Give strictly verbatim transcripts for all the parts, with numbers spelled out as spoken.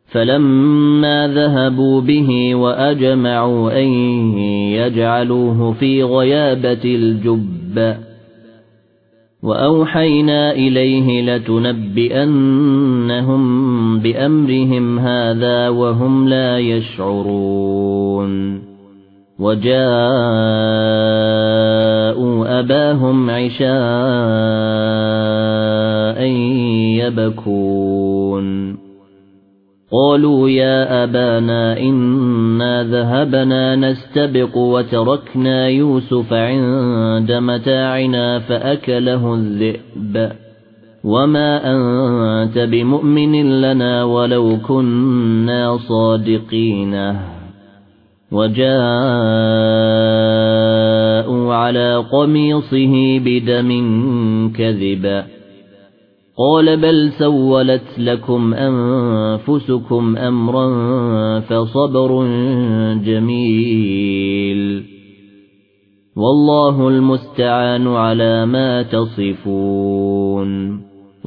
فلما ذهبوا به وأجمعوا أن يجعلوه في غيابة الجب وأوحينا إليه لتنبئنهم بأمرهم هذا وهم لا يشعرون وجاءوا أباهم عشاء يبكون قالوا يا أبانا إنا ذهبنا نستبق وتركنا يوسف عند متاعنا فأكله الذئب وما أنت بمؤمن لنا ولو كنا صادقين وجاءوا على قميصه بدم كذب قال بل سولت لكم أنفسكم أمرا فصبر جميل والله المستعان على ما تصفون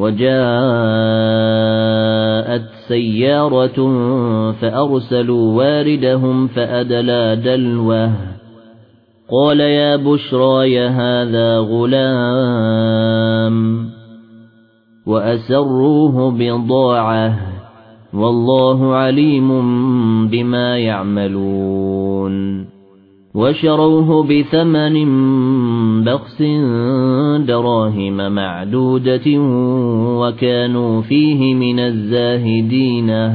وجاءت سيارة فأرسلوا واردهم فأدلى دلوه قال يا بشرى يا هذا غلام وأسروه بضاعة والله عليم بما يعملون وشروه بثمن بخس دراهم معدودة وكانوا فيه من الزاهدين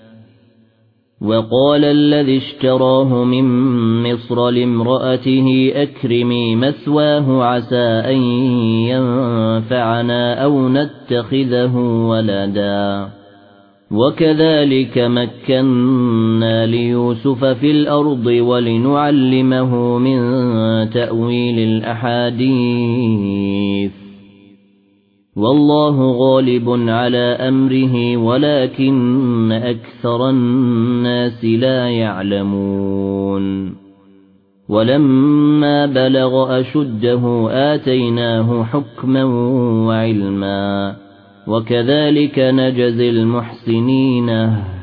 وقال الذي اشتراه من مصر لامرأته أكرمي مثواه عسى أن ينفعنا أو نتخذه ولدا وكذلك مكنا ليوسف في الأرض ولنعلمه من تأويل الأحاديث والله غالب على أمره ولكن أكثر الناس لا يعلمون ولما بلغ أشده آتيناه حكما وعلما وكذلك نجزي المحسنين